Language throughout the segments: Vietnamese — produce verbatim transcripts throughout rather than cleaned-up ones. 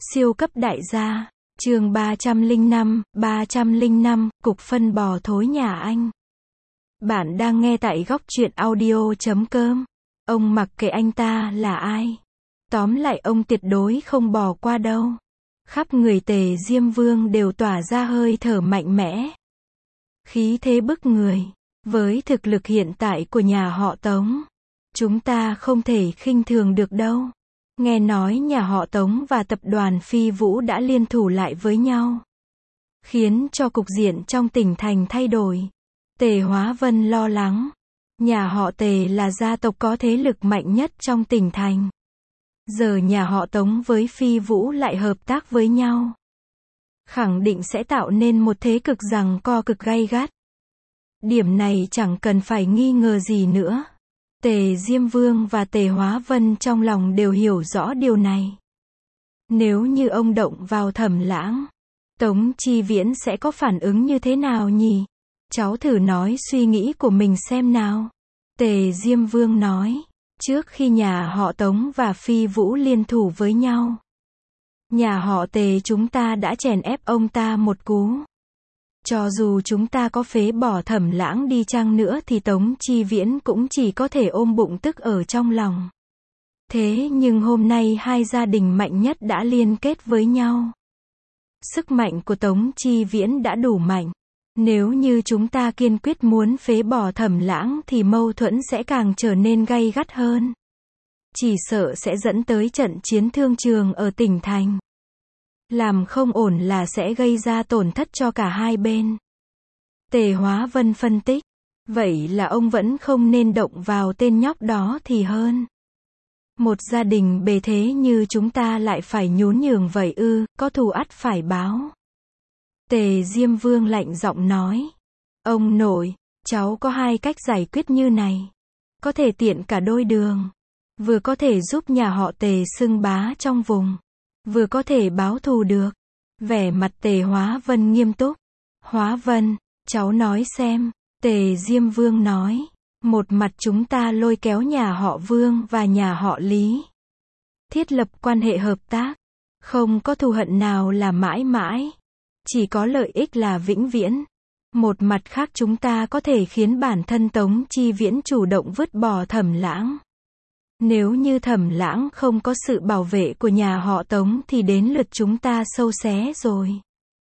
Siêu cấp đại gia. Chương ba trăm lẻ năm, ba trăm lẻ năm, cục phân bò thối nhà anh. Bạn đang nghe tại góc truyện audio chấm com. Ông mặc kệ anh ta là ai. Tóm lại ông tuyệt đối không bỏ qua đâu. Khắp người Tề Diêm Vương đều tỏa ra hơi thở mạnh mẽ. Khí thế bức người. Với thực lực hiện tại của nhà họ Tống, chúng ta không thể khinh thường được đâu. Nghe nói nhà họ Tống và tập đoàn Phi Vũ đã liên thủ lại với nhau, khiến cho cục diện trong tỉnh thành thay đổi. Tề Hóa Vân lo lắng. Nhà họ Tề là gia tộc có thế lực mạnh nhất trong tỉnh thành. Giờ nhà họ Tống với Phi Vũ lại hợp tác với nhau, khẳng định sẽ tạo nên một thế cực giằng co cực gay gắt. Điểm này chẳng cần phải nghi ngờ gì nữa. Tề Diêm Vương và Tề Hóa Vân trong lòng đều hiểu rõ điều này. Nếu như ông động vào Thẩm Lãng, Tống Chi Viễn sẽ có phản ứng như thế nào nhỉ? Cháu thử nói suy nghĩ của mình xem nào. Tề Diêm Vương nói, trước khi nhà họ Tống và Phi Vũ liên thủ với nhau, nhà họ Tề chúng ta đã chèn ép ông ta một cú. Cho dù chúng ta có phế bỏ Thẩm Lãng đi chăng nữa thì Tống Chi Viễn cũng chỉ có thể ôm bụng tức ở trong lòng. Thế nhưng hôm nay hai gia đình mạnh nhất đã liên kết với nhau. Sức mạnh của Tống Chi Viễn đã đủ mạnh. Nếu như chúng ta kiên quyết muốn phế bỏ Thẩm Lãng thì mâu thuẫn sẽ càng trở nên gay gắt hơn. Chỉ sợ sẽ dẫn tới trận chiến thương trường ở tỉnh thành. Làm không ổn là sẽ gây ra tổn thất cho cả hai bên. Tề Hóa Vân phân tích. Vậy là ông vẫn không nên động vào tên nhóc đó thì hơn. Một gia đình bề thế như chúng ta lại phải nhún nhường vậy ư, có thù ắt phải báo. Tề Diêm Vương lạnh giọng nói. Ông nội, cháu có hai cách giải quyết như này. Có thể tiện cả đôi đường. Vừa có thể giúp nhà họ Tề xưng bá trong vùng, vừa có thể báo thù được. Vẻ mặt Tề Hóa Vân nghiêm túc. Hóa Vân, cháu nói xem. Tề Diêm Vương nói. Một mặt chúng ta lôi kéo nhà họ Vương và nhà họ Lý, thiết lập quan hệ hợp tác. Không có thù hận nào là mãi mãi. Chỉ có lợi ích là vĩnh viễn. Một mặt khác chúng ta có thể khiến bản thân Tống Chi Viễn chủ động vứt bỏ Thẩm Lãng. Nếu như Thẩm Lãng không có sự bảo vệ của nhà họ Tống thì đến lượt chúng ta xâu xé rồi.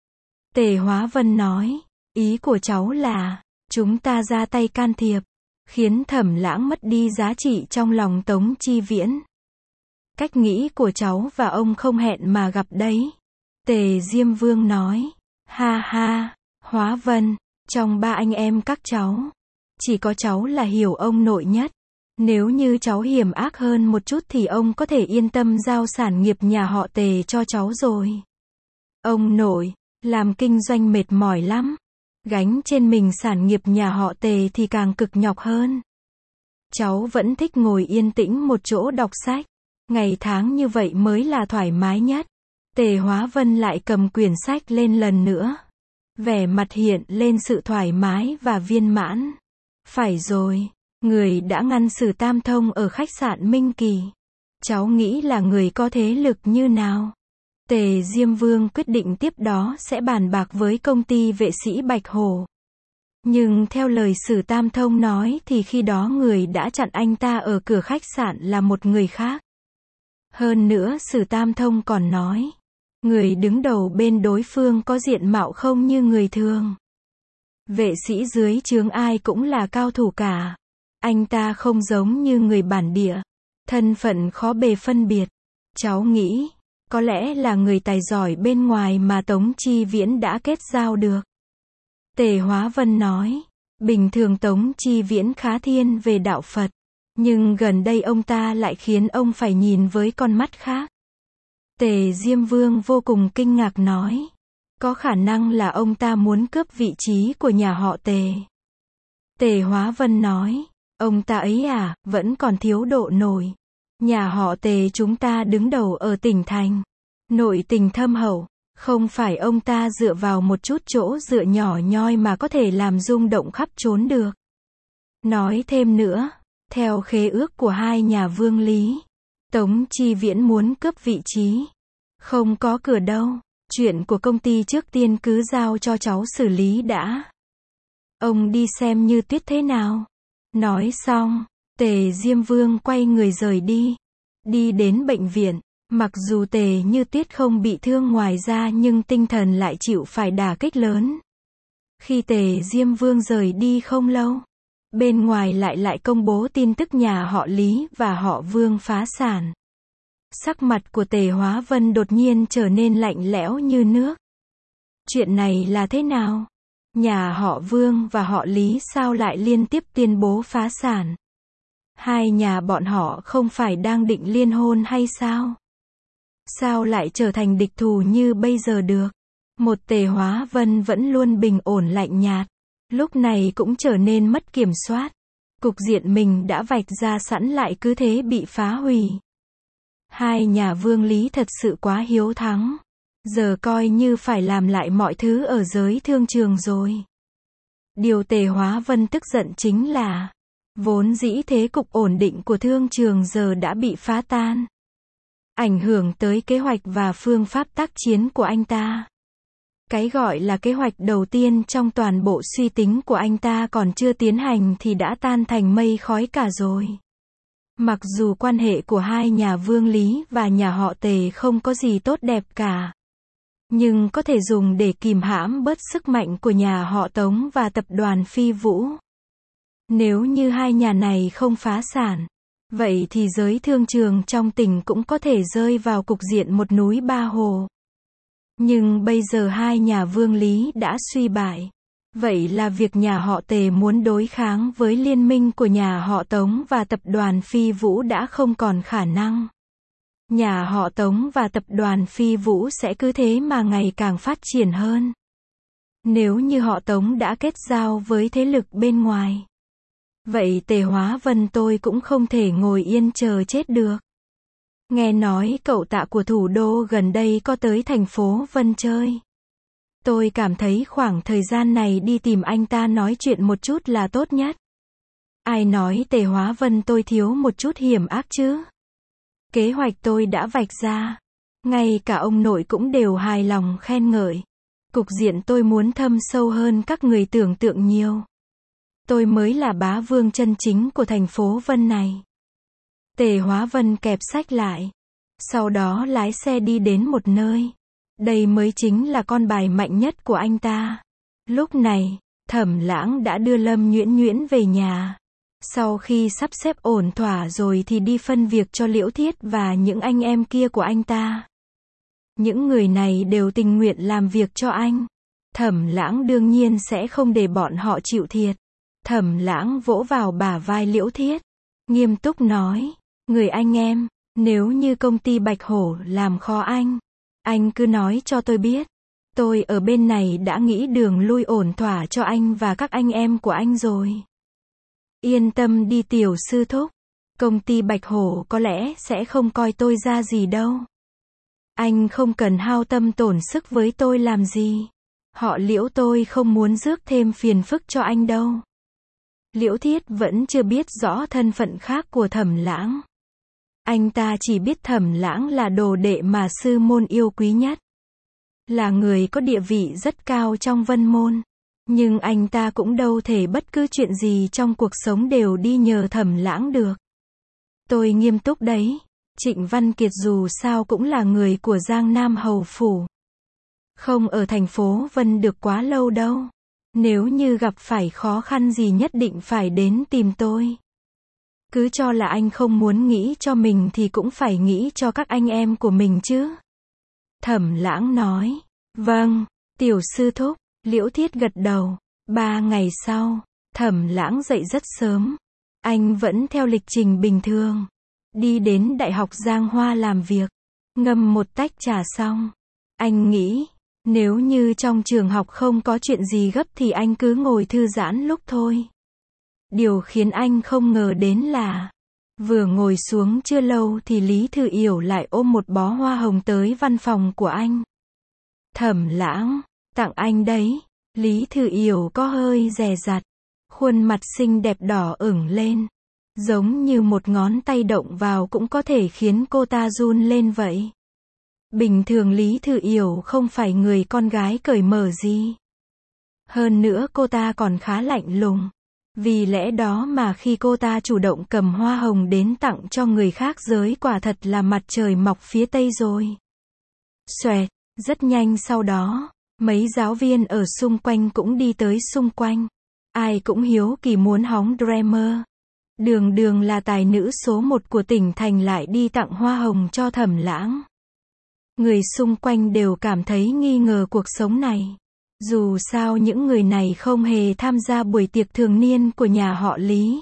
Tề Hóa Vân nói, ý của cháu là, chúng ta ra tay can thiệp, khiến Thẩm Lãng mất đi giá trị trong lòng Tống Chi Viễn. Cách nghĩ của cháu và ông không hẹn mà gặp đấy. Tề Diêm Vương nói, ha ha, Hóa Vân, trong ba anh em các cháu, chỉ có cháu là hiểu ông nội nhất. Nếu như cháu hiểm ác hơn một chút thì ông có thể yên tâm giao sản nghiệp nhà họ Tề cho cháu rồi. Ông nội, làm kinh doanh mệt mỏi lắm. Gánh trên mình sản nghiệp nhà họ Tề thì càng cực nhọc hơn. Cháu vẫn thích ngồi yên tĩnh một chỗ đọc sách. Ngày tháng như vậy mới là thoải mái nhất. Tề Hóa Vân lại cầm quyển sách lên lần nữa. Vẻ mặt hiện lên sự thoải mái và viên mãn. Phải rồi. Người đã ngăn Sử Tam Thông ở khách sạn Minh Kỳ. Cháu nghĩ là người có thế lực như nào? Tề Diêm Vương quyết định tiếp đó sẽ bàn bạc với công ty vệ sĩ Bạch Hổ. Nhưng theo lời Sử Tam Thông nói thì khi đó người đã chặn anh ta ở cửa khách sạn là một người khác. Hơn nữa Sử Tam Thông còn nói, người đứng đầu bên đối phương có diện mạo không như người thường. Vệ sĩ dưới trướng ai cũng là cao thủ cả. Anh ta không giống như người bản địa. Thân phận khó bề phân biệt. Cháu nghĩ, có lẽ là người tài giỏi bên ngoài mà Tống Chi Viễn đã kết giao được. Tề Hóa Vân nói, bình thường Tống Chi Viễn khá thiên về đạo Phật. Nhưng gần đây ông ta lại khiến ông phải nhìn với con mắt khác. Tề Diêm Vương vô cùng kinh ngạc nói, có khả năng là ông ta muốn cướp vị trí của nhà họ Tề. Tề Hóa Vân nói, ông ta ấy à, vẫn còn thiếu độ nổi. Nhà họ Tề chúng ta đứng đầu ở tỉnh thành. Nội tình thâm hậu. Không phải ông ta dựa vào một chút chỗ dựa nhỏ nhoi mà có thể làm rung động khắp trốn được. Nói thêm nữa, theo khế ước của hai nhà Vương Lý, Tống Chi Viễn muốn cướp vị trí. Không có cửa đâu. Chuyện của công ty trước tiên cứ giao cho cháu xử lý đã. Ông đi xem Như Tuyết thế nào. Nói xong, Tề Diêm Vương quay người rời đi. Đi đến bệnh viện. Mặc dù Tề Như Tuyết không bị thương ngoài da nhưng tinh thần lại chịu phải đả kích lớn. Khi Tề Diêm Vương rời đi không lâu, bên ngoài lại lại công bố tin tức nhà họ Lý và họ Vương phá sản. Sắc mặt của Tề Hóa Vân đột nhiên trở nên lạnh lẽo như nước. Chuyện này là thế nào? Nhà họ Vương và họ Lý sao lại liên tiếp tuyên bố phá sản? Hai nhà bọn họ không phải đang định liên hôn hay sao? Sao lại trở thành địch thù như bây giờ được? Một Tề Hóa Vân vẫn luôn bình ổn lạnh nhạt, lúc này cũng trở nên mất kiểm soát. Cục diện mình đã vạch ra sẵn lại cứ thế bị phá hủy. Hai nhà Vương Lý thật sự quá hiếu thắng. Giờ coi như phải làm lại mọi thứ ở giới thương trường rồi. Điều Tề Hóa Vân tức giận chính là, vốn dĩ thế cục ổn định của thương trường giờ đã bị phá tan. Ảnh hưởng tới kế hoạch và phương pháp tác chiến của anh ta. Cái gọi là kế hoạch đầu tiên trong toàn bộ suy tính của anh ta còn chưa tiến hành thì đã tan thành mây khói cả rồi. Mặc dù quan hệ của hai nhà Vương Lý và nhà họ Tề không có gì tốt đẹp cả, nhưng có thể dùng để kìm hãm bớt sức mạnh của nhà họ Tống và tập đoàn Phi Vũ. Nếu như hai nhà này không phá sản, vậy thì giới thương trường trong tỉnh cũng có thể rơi vào cục diện một núi ba hồ. Nhưng bây giờ hai nhà Vương Lý đã suy bại. Vậy là việc nhà họ Tề muốn đối kháng với liên minh của nhà họ Tống và tập đoàn Phi Vũ đã không còn khả năng. Nhà họ Tống và tập đoàn Phi Vũ sẽ cứ thế mà ngày càng phát triển hơn. Nếu như họ Tống đã kết giao với thế lực bên ngoài, vậy Tề Hóa Vân tôi cũng không thể ngồi yên chờ chết được. Nghe nói cậu Tạ của thủ đô gần đây có tới thành phố Vân chơi. Tôi cảm thấy khoảng thời gian này đi tìm anh ta nói chuyện một chút là tốt nhất. Ai nói Tề Hóa Vân tôi thiếu một chút hiểm ác chứ? Kế hoạch tôi đã vạch ra. Ngay cả ông nội cũng đều hài lòng khen ngợi. Cục diện tôi muốn thâm sâu hơn các người tưởng tượng nhiều. Tôi mới là bá vương chân chính của thành phố Vân này. Tề Hóa Vân kẹp sách lại. Sau đó lái xe đi đến một nơi. Đây mới chính là con bài mạnh nhất của anh ta. Lúc này, Thẩm Lãng đã đưa Lâm Nhuyễn Nhuyễn về nhà. Sau khi sắp xếp ổn thỏa rồi thì đi phân việc cho Liễu Thiết và những anh em kia của anh ta. Những người này đều tình nguyện làm việc cho anh. Thẩm Lãng đương nhiên sẽ không để bọn họ chịu thiệt. Thẩm Lãng vỗ vào bả vai Liễu Thiết, nghiêm túc nói, người anh em, nếu như công ty Bạch Hổ làm khó anh, anh cứ nói cho tôi biết. Tôi ở bên này đã nghĩ đường lui ổn thỏa cho anh và các anh em của anh rồi. Yên tâm đi tiểu sư thúc. Công ty Bạch Hổ có lẽ sẽ không coi tôi ra gì đâu. Anh không cần hao tâm tổn sức với tôi làm gì. Họ Liễu tôi không muốn rước thêm phiền phức cho anh đâu. Liễu Thiết vẫn chưa biết rõ thân phận khác của Thẩm Lãng. Anh ta chỉ biết Thẩm Lãng là đồ đệ mà sư môn yêu quý nhất. Là người có địa vị rất cao trong Vân Môn. Nhưng anh ta cũng đâu thể bất cứ chuyện gì trong cuộc sống đều đi nhờ Thẩm Lãng được. Tôi nghiêm túc đấy. Trịnh Văn Kiệt dù sao cũng là người của Giang Nam Hầu Phủ. Không ở thành phố Vân được quá lâu đâu. Nếu như gặp phải khó khăn gì nhất định phải đến tìm tôi. Cứ cho là anh không muốn nghĩ cho mình thì cũng phải nghĩ cho các anh em của mình chứ. Thẩm Lãng nói. Vâng, tiểu sư thúc. Liễu Thiết gật đầu. Ba ngày sau, Thẩm Lãng dậy rất sớm. Anh vẫn theo lịch trình bình thường. Đi đến Đại học Giang Hoa làm việc. Ngâm một tách trà xong. Anh nghĩ, nếu như trong trường học không có chuyện gì gấp thì anh cứ ngồi thư giãn lúc thôi. Điều khiến anh không ngờ đến là, vừa ngồi xuống chưa lâu thì Lý Thư Yểu lại ôm một bó hoa hồng tới văn phòng của anh. Thẩm Lãng, tặng anh đấy. Lý Thư Yểu có hơi dè dặt. Khuôn mặt xinh đẹp đỏ ửng lên. Giống như một ngón tay động vào cũng có thể khiến cô ta run lên vậy. Bình thường Lý Thư Yểu không phải người con gái cởi mở gì. Hơn nữa cô ta còn khá lạnh lùng. Vì lẽ đó mà khi cô ta chủ động cầm hoa hồng đến tặng cho người khác giới quả thật là mặt trời mọc phía tây rồi. Xoẹt, rất nhanh sau đó, mấy giáo viên ở xung quanh cũng đi tới xung quanh. Ai cũng hiếu kỳ muốn hóng Dreamer. Đường Đường là tài nữ số một của tỉnh thành lại đi tặng hoa hồng cho Thẩm Lãng. Người xung quanh đều cảm thấy nghi ngờ cuộc sống này. Dù sao những người này không hề tham gia buổi tiệc thường niên của nhà họ Lý.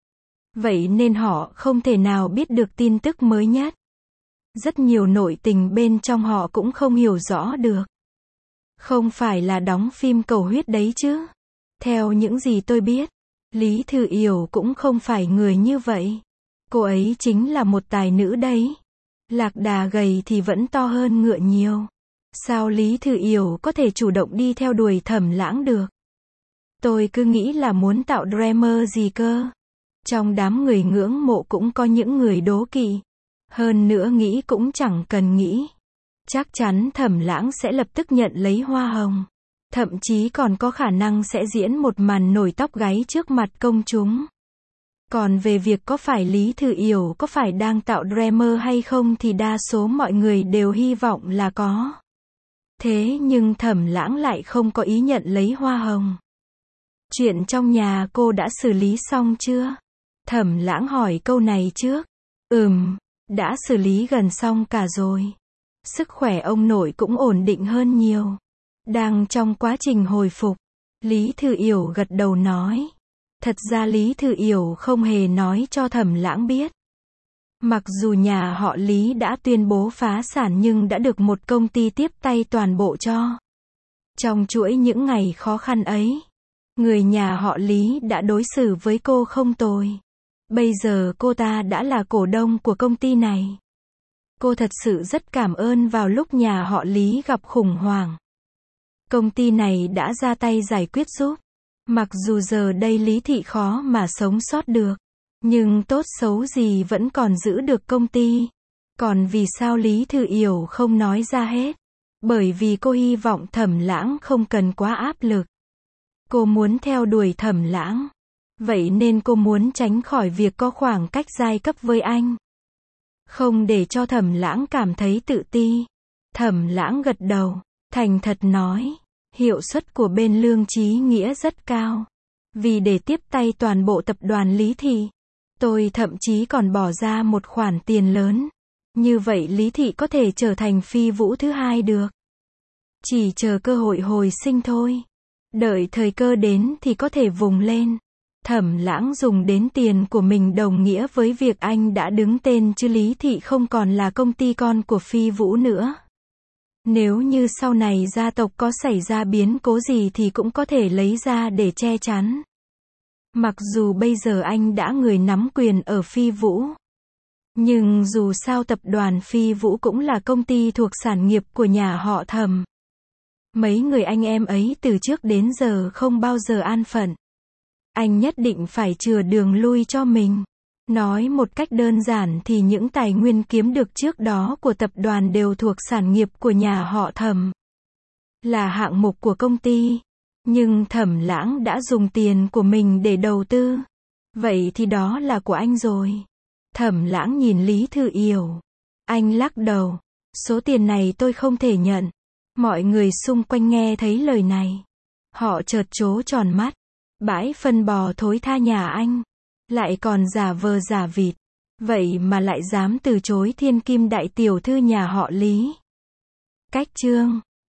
Vậy nên họ không thể nào biết được tin tức mới nhất. Rất nhiều nội tình bên trong họ cũng không hiểu rõ được. Không phải là đóng phim cầu huyết đấy chứ. Theo những gì tôi biết, Lý Thư Yểu cũng không phải người như vậy. Cô ấy chính là một tài nữ đấy. Lạc đà gầy thì vẫn to hơn ngựa nhiều. Sao Lý Thư Yểu có thể chủ động đi theo đuổi Thẩm Lãng được? Tôi cứ nghĩ là muốn tạo drama gì cơ. Trong đám người ngưỡng mộ cũng có những người đố kỵ. Hơn nữa nghĩ cũng chẳng cần nghĩ. Chắc chắn Thẩm Lãng sẽ lập tức nhận lấy hoa hồng. Thậm chí còn có khả năng sẽ diễn một màn nổi tóc gáy trước mặt công chúng. Còn về việc có phải Lý Thư Yểu có phải đang tạo drama hay không thì đa số mọi người đều hy vọng là có. Thế nhưng Thẩm Lãng lại không có ý nhận lấy hoa hồng. Chuyện trong nhà cô đã xử lý xong chưa? Thẩm Lãng hỏi câu này trước. Ừm, đã xử lý gần xong cả rồi. Sức khỏe ông nội cũng ổn định hơn nhiều. Đang trong quá trình hồi phục. Lý Thư Yểu gật đầu nói. Thật ra Lý Thư Yểu không hề nói cho Thẩm Lãng biết. Mặc dù nhà họ Lý đã tuyên bố phá sản nhưng đã được một công ty tiếp tay toàn bộ cho. Trong chuỗi những ngày khó khăn ấy, người nhà họ Lý đã đối xử với cô không tồi. Bây giờ cô ta đã là cổ đông của công ty này. Cô thật sự rất cảm ơn vào lúc nhà họ Lý gặp khủng hoảng. Công ty này đã ra tay giải quyết giúp. Mặc dù giờ đây Lý Thị khó mà sống sót được. Nhưng tốt xấu gì vẫn còn giữ được công ty. Còn vì sao Lý Thư Yểu không nói ra hết? Bởi vì cô hy vọng Thẩm Lãng không cần quá áp lực. Cô muốn theo đuổi Thẩm Lãng. Vậy nên cô muốn tránh khỏi việc có khoảng cách giai cấp với anh. Không để cho Thẩm Lãng cảm thấy tự ti. Thẩm Lãng gật đầu, thành thật nói. Hiệu suất của bên Lương Chí Nghĩa rất cao. Vì để tiếp tay toàn bộ tập đoàn Lý Thị, tôi thậm chí còn bỏ ra một khoản tiền lớn. Như vậy Lý Thị có thể trở thành phi vũ thứ hai được. Chỉ chờ cơ hội hồi sinh thôi. Đợi thời cơ đến thì có thể vùng lên. Thẩm Lãng dùng đến tiền của mình đồng nghĩa với việc anh đã đứng tên chứ Lý Thị không còn là công ty con của phi vũ nữa. Nếu như sau này gia tộc có xảy ra biến cố gì thì cũng có thể lấy ra để che chắn. Mặc dù bây giờ anh đã người nắm quyền ở Phi Vũ. Nhưng dù sao tập đoàn Phi Vũ cũng là công ty thuộc sản nghiệp của nhà họ Thẩm. Mấy người anh em ấy từ trước đến giờ không bao giờ an phận. Anh nhất định phải chừa đường lui cho mình. Nói một cách đơn giản thì những tài nguyên kiếm được trước đó của tập đoàn đều thuộc sản nghiệp của nhà họ Thẩm. Là hạng mục của công ty. Nhưng Thẩm Lãng đã dùng tiền của mình để đầu tư. Vậy thì đó là của anh rồi. Thẩm Lãng nhìn Lý Thư Yểu. Anh lắc đầu. Số tiền này tôi không thể nhận. Mọi người xung quanh nghe thấy lời này. Họ chợt trố tròn mắt. Bãi phân bò thối tha nhà anh. Lại còn giả vờ giả vịt. Vậy mà lại dám từ chối thiên kim đại tiểu thư nhà họ Lý. Cách chương